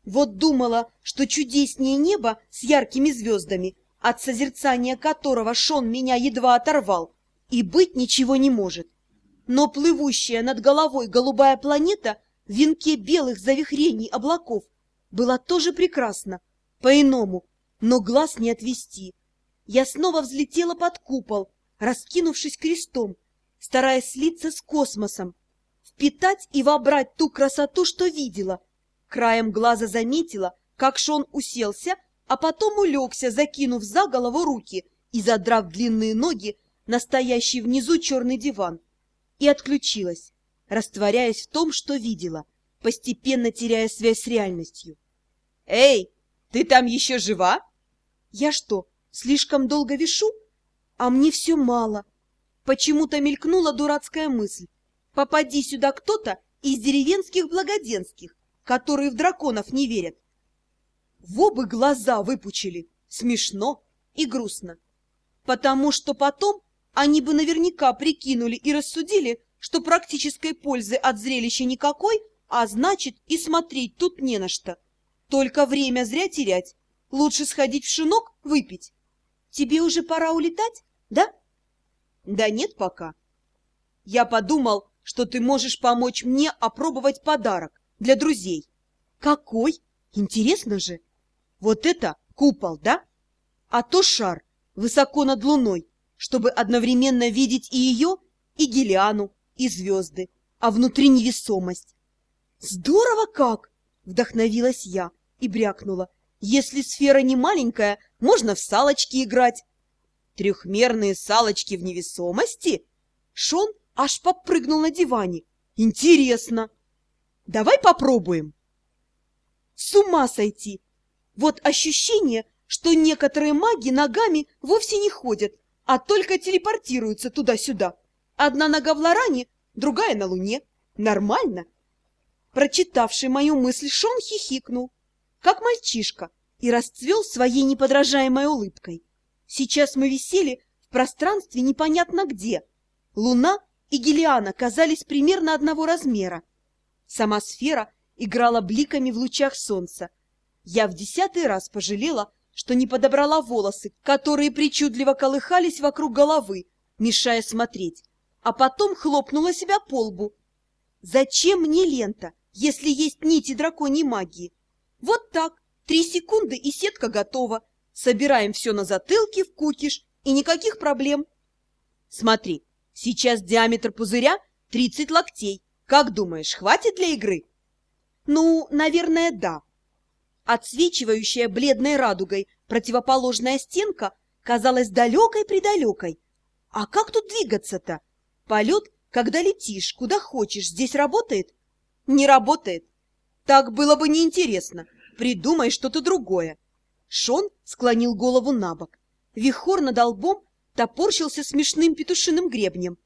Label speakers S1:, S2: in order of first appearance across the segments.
S1: Вот думала, что чудеснее небо с яркими звездами, от созерцания которого Шон меня едва оторвал, и быть ничего не может. Но плывущая над головой голубая планета в венке белых завихрений облаков была тоже прекрасна, по-иному, но глаз не отвести. Я снова взлетела под купол, раскинувшись крестом, стараясь слиться с космосом, впитать и вобрать ту красоту, что видела. Краем глаза заметила, как Шон уселся, а потом улегся, закинув за голову руки и задрав длинные ноги на стоящий внизу черный диван, и отключилась, растворяясь в том, что видела, постепенно теряя связь с реальностью. «Эй, ты там еще жива?» «Я что, слишком долго вишу? А мне все мало». Почему-то мелькнула дурацкая мысль. Попади сюда кто-то из деревенских благоденских, которые в драконов не верят. В оба глаза выпучили. Смешно и грустно. Потому что потом они бы наверняка прикинули и рассудили, что практической пользы от зрелища никакой, а значит и смотреть тут не на что. Только время зря терять. Лучше сходить в шинок выпить. Тебе уже пора улетать, да? Да нет пока. Я подумал, что ты можешь помочь мне опробовать подарок для друзей. Какой? Интересно же. Вот это купол, да? А то шар высоко над луной, чтобы одновременно видеть и ее, и Гелиану, и звезды, а внутри невесомость. Здорово как! Вдохновилась я и брякнула. Если сфера не маленькая, можно в салочки играть. Трехмерные салочки в невесомости? Шон аж подпрыгнул на диване. Интересно. Давай попробуем. С ума сойти! Вот ощущение, что некоторые маги ногами вовсе не ходят, а только телепортируются туда-сюда. Одна нога в Лоране, другая на Луне. Нормально? Прочитавший мою мысль, Шон хихикнул, как мальчишка, и расцвел своей неподражаемой улыбкой. Сейчас мы висели в пространстве непонятно где. Луна и Гелиана казались примерно одного размера. Сама сфера играла бликами в лучах солнца. Я в 10-й раз пожалела, что не подобрала волосы, которые причудливо колыхались вокруг головы, мешая смотреть, а потом хлопнула себя по лбу. Зачем мне лента, если есть нити драконьей магии? Вот так, 3 секунды и сетка готова. Собираем все на затылке в кукиш, и никаких проблем. Смотри, сейчас диаметр пузыря 30 локтей. Как думаешь, хватит для игры? Ну, наверное, да. Отсвечивающая бледной радугой противоположная стенка казалась далекой-предалекой. А как тут двигаться-то? Полет, когда летишь, куда хочешь, здесь работает? Не работает. Так было бы неинтересно. Придумай что-то другое. Шон склонил голову на бок. Вихор над лбом топорщился смешным петушиным гребнем.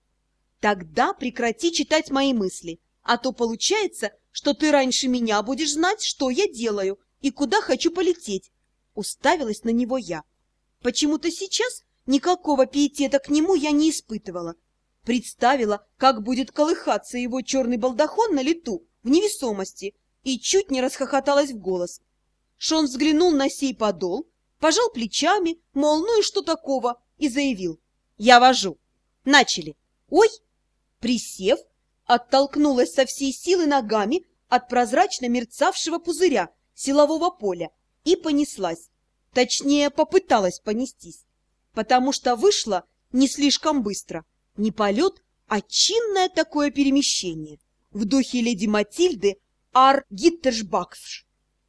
S1: Тогда прекрати читать мои мысли, а то получается, что ты раньше меня будешь знать, что я делаю и куда хочу полететь. Уставилась на него я. Почему-то сейчас никакого пиетета к нему я не испытывала. Представила, как будет колыхаться его черный балдахон на лету, в невесомости, и чуть не расхохоталась в голос. Шон взглянул на сей подол, пожал плечами, мол, ну и что такого, и заявил. Я вожу. Начали. Ой! Присев, оттолкнулась со всей силы ногами от прозрачно мерцавшего пузыря силового поля и понеслась. Точнее, попыталась понестись, потому что вышла не слишком быстро. Не полет, а чинное такое перемещение. В духе леди Матильды Ар Гиттешбахш,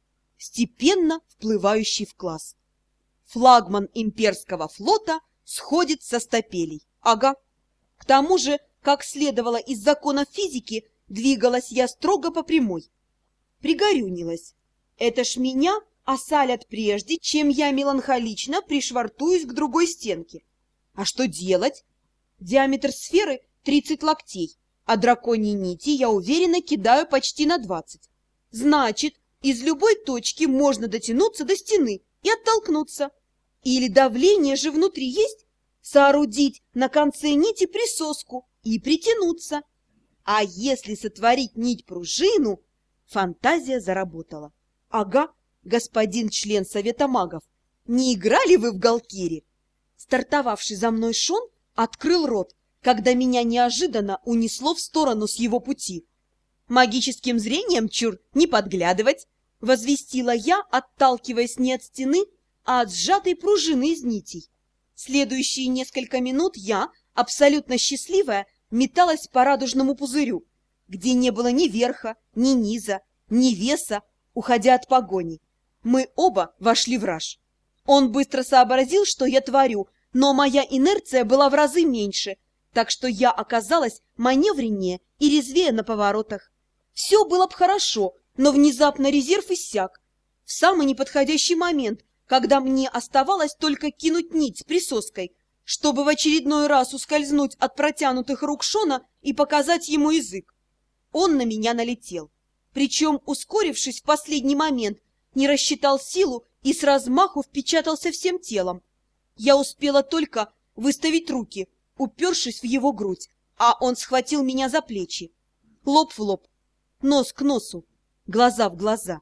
S1: степенно вплывающий в класс. Флагман имперского флота сходит со стапелей. Ага. К тому же, как следовало из законов физики, двигалась я строго по прямой. Пригорюнилась. Это ж меня осалят прежде, чем я меланхолично пришвартуюсь к другой стенке. А что делать? Диаметр сферы 30 локтей, а драконьи нити, я уверенно, кидаю почти на 20. Значит, из любой точки можно дотянуться до стены и оттолкнуться. Или давление же внутри есть? Соорудить на конце нити присоску и притянуться. А если сотворить нить-пружину? Фантазия заработала. Ага, господин член Совета магов. Не играли вы в Галкири? Стартовавший за мной Шон открыл рот, когда меня неожиданно унесло в сторону с его пути. «Магическим зрением, чур, не подглядывать!» — возвестила я, отталкиваясь не от стены, а от сжатой пружины из нитей. Следующие несколько минут я, абсолютно счастливая, металась по радужному пузырю, где не было ни верха, ни низа, ни веса, уходя от погони. Мы оба вошли в раж. Он быстро сообразил, что я творю, но моя инерция была в разы меньше, так что я оказалась маневреннее и резвее на поворотах. Все было бы хорошо, но внезапно резерв иссяк. В самый неподходящий момент, когда мне оставалось только кинуть нить с присоской, чтобы в очередной раз ускользнуть от протянутых рук Шона и показать ему язык. Он на меня налетел, причем, ускорившись в последний момент, не рассчитал силу и с размаху впечатался всем телом. Я успела только выставить руки, упершись в его грудь, а он схватил меня за плечи. Лоб в лоб, нос к носу, глаза в глаза.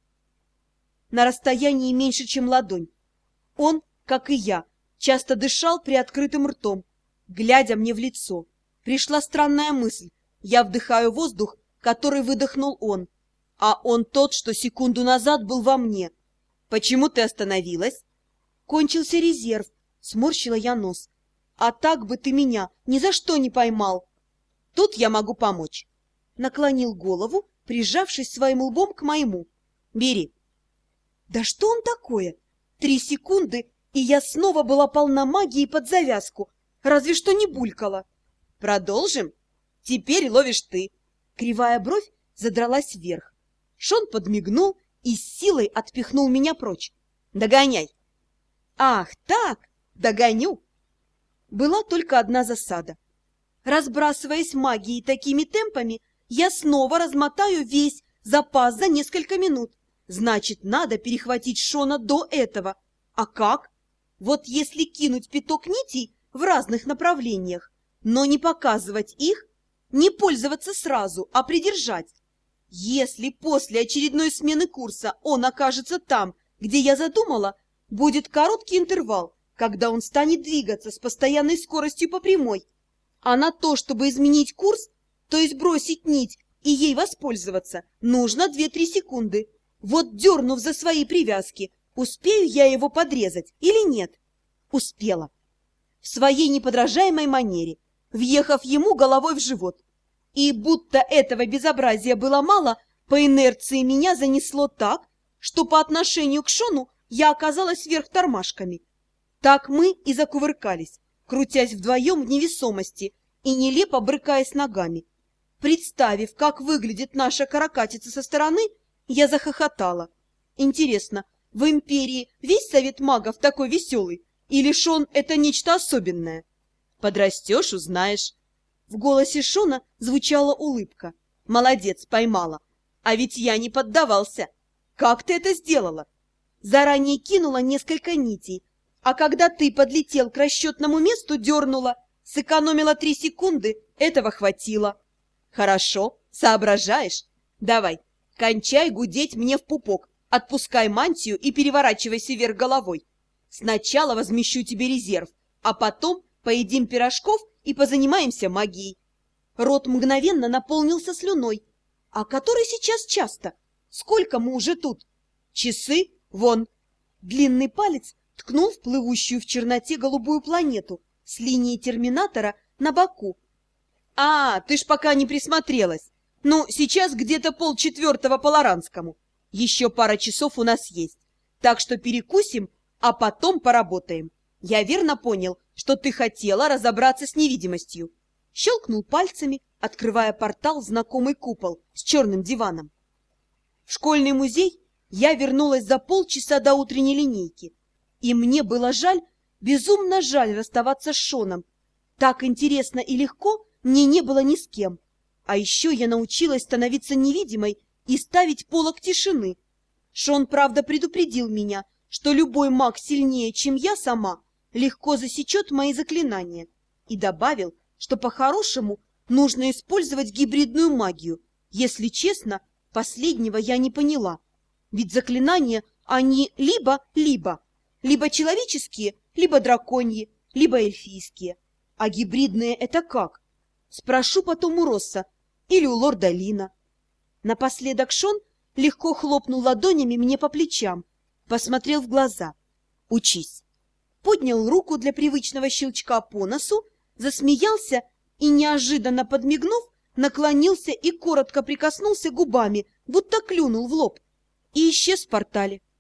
S1: На расстоянии меньше, чем ладонь. Он, как и я, часто дышал приоткрытым ртом, глядя мне в лицо. Пришла странная мысль. Я вдыхаю воздух, который выдохнул он, а он тот, что секунду назад был во мне. «Почему ты остановилась?» «Кончился резерв», — сморщила я нос. «А так бы ты меня ни за что не поймал». «Тут я могу помочь». Наклонил голову, прижавшись своим лбом к моему. «Бери». Да что он такое? 3 секунды, и я снова была полна магии под завязку, разве что не булькала. «Продолжим? Теперь ловишь ты». Кривая бровь задралась вверх. Шон подмигнул и с силой отпихнул меня прочь. «Догоняй!» «Ах, так! Догоню!» Была только одна засада. Разбрасываясь магией такими темпами, я снова размотаю весь запас за несколько минут. Значит, надо перехватить Шона до этого. А как? Вот если кинуть пяток нитей в разных направлениях, но не показывать их, не пользоваться сразу, а придержать. Если после очередной смены курса он окажется там, где я задумала, будет короткий интервал, когда он станет двигаться с постоянной скоростью по прямой. А на то, чтобы изменить курс, то есть бросить нить и ей воспользоваться, нужно 2-3 секунды. Вот дернув за свои привязки, успею я его подрезать или нет? Успела. В своей неподражаемой манере, въехав ему головой в живот. И будто этого безобразия было мало, по инерции меня занесло так, что по отношению к Шону я оказалась вверх тормашками. Так мы и закувыркались, крутясь вдвоем в невесомости и нелепо брыкаясь ногами. Представив, как выглядит наша каракатица со стороны, я захохотала. Интересно, в империи весь совет магов такой веселый? Или Шон — это нечто особенное? Подрастешь — узнаешь. В голосе Шона звучала улыбка. Молодец, поймала. А ведь я не поддавался. Как ты это сделала? Заранее кинула несколько нитей, а когда ты подлетел к расчетному месту, дернула. Сэкономила 3 секунды, этого хватило. Хорошо, соображаешь? Давай, кончай гудеть мне в пупок, отпускай мантию и переворачивайся вверх головой. Сначала возмещу тебе резерв, а потом поедим пирожков и позанимаемся магией. Рот мгновенно наполнился слюной. А который сейчас часто? Сколько мы уже тут? Часы? Вон. Длинный палец ткнул в плывущую в черноте голубую планету с линией терминатора на боку. А, ты ж пока не присмотрелась. Ну, сейчас где-то 3:30 по Лоранскому. Еще пара часов у нас есть. Так что перекусим, а потом поработаем. Я верно понял, что ты хотела разобраться с невидимостью. Щелкнул пальцами, открывая портал в знакомый купол с черным диваном. В школьный музей я вернулась за полчаса до утренней линейки. И мне было жаль, безумно жаль расставаться с Шоном. Так интересно и легко мне не было ни с кем. А еще я научилась становиться невидимой и ставить полог тишины. Шон, правда, предупредил меня, что любой маг сильнее, чем я сама, легко засечет мои заклинания. И добавил, что по-хорошему нужно использовать гибридную магию. Если честно, последнего я не поняла. Ведь заклинания, они либо человеческие, либо драконьи, либо эльфийские. А гибридные это как? Спрошу потом у Росса или у лорда Лина. Напоследок Шон легко хлопнул ладонями мне по плечам, посмотрел в глаза. Учись. Поднял руку для привычного щелчка по носу, засмеялся и, неожиданно подмигнув, наклонился и коротко прикоснулся губами, будто клюнул в лоб, и исчез в портале.